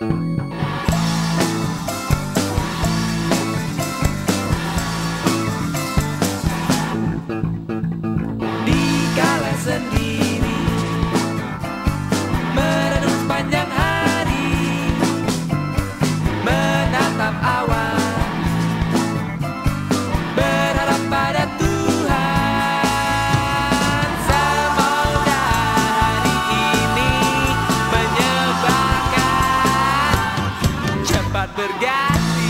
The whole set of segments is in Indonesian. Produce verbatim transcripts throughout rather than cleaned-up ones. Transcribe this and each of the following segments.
Dikala sendiri merenung sepanjang hari, menatap awan, berharap pada Tuhan. Semoga hari ini menyebarkan cepat berganti.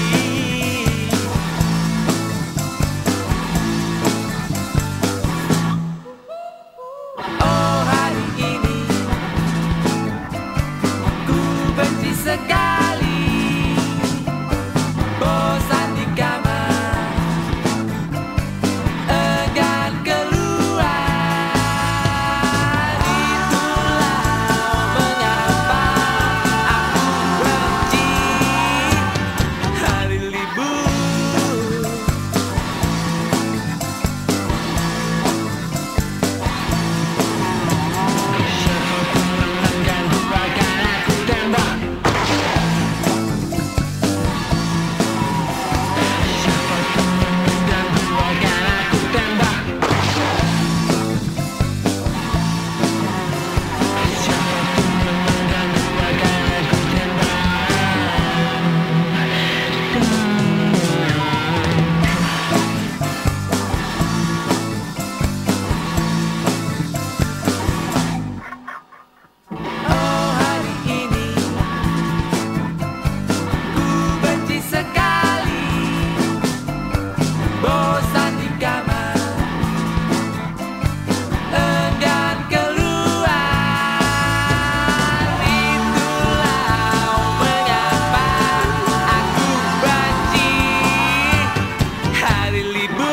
Oh, hari ini ku benci sekali, bosan di kamar, enggan keluar. Itulah mengapa aku benci hari libur. Oh, hari ini ku benci sekali, bosan di kamar, enggan keluar. Itulah mengapa aku benci hari libur.